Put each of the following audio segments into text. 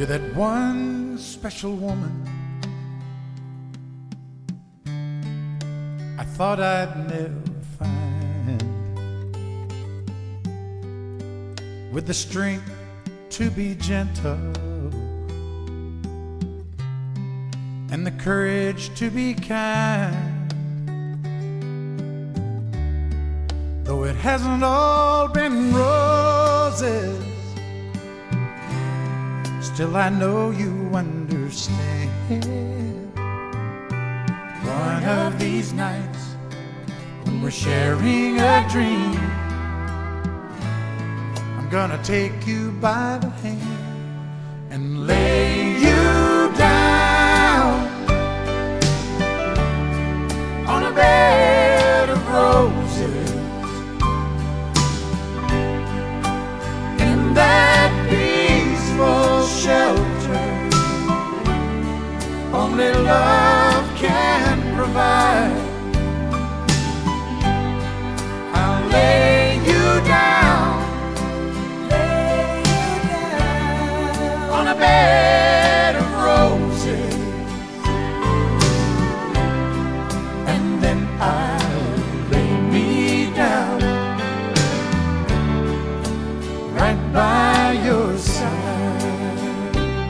You're that one special woman I thought I'd never find, with the strength to be gentle and the courage to be kind. Though it hasn't all been roses, still I know you understand. One of these nights when we're sharing a dream, I'm gonna take you by the hand and lay you down on a bed of roses in that peaceful shelter only love can provide. I'll lay you down on a bed of roses, and then I'll lay me down right by your side.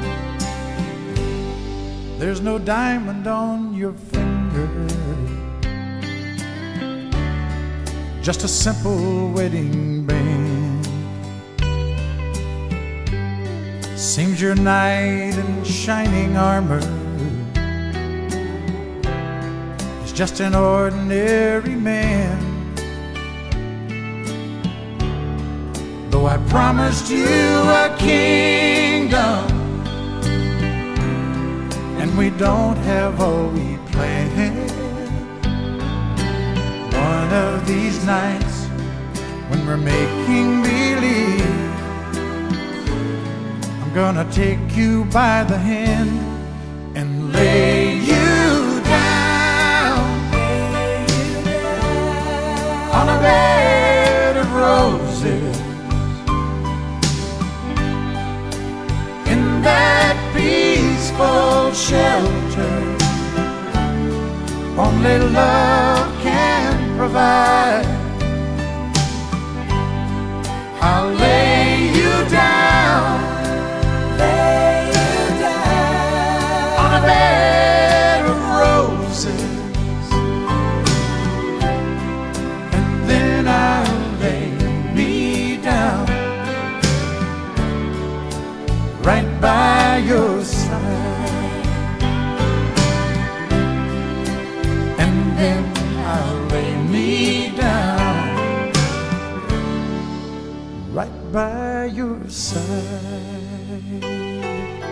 There's no diamond on your finger, just a simple wedding band. Seems your knight in shining armor is just an ordinary man. Though I promised you a kingdom, and we don't have all we planned. One of these nights when we're making believe, I'm gonna take you by the hand and lay you down on a bed of roses in that peaceful shelter only love can provide. I'll lay you down on a bed of roses, and then I'll lay me down right by your side, and then I'll lay me down right by your side.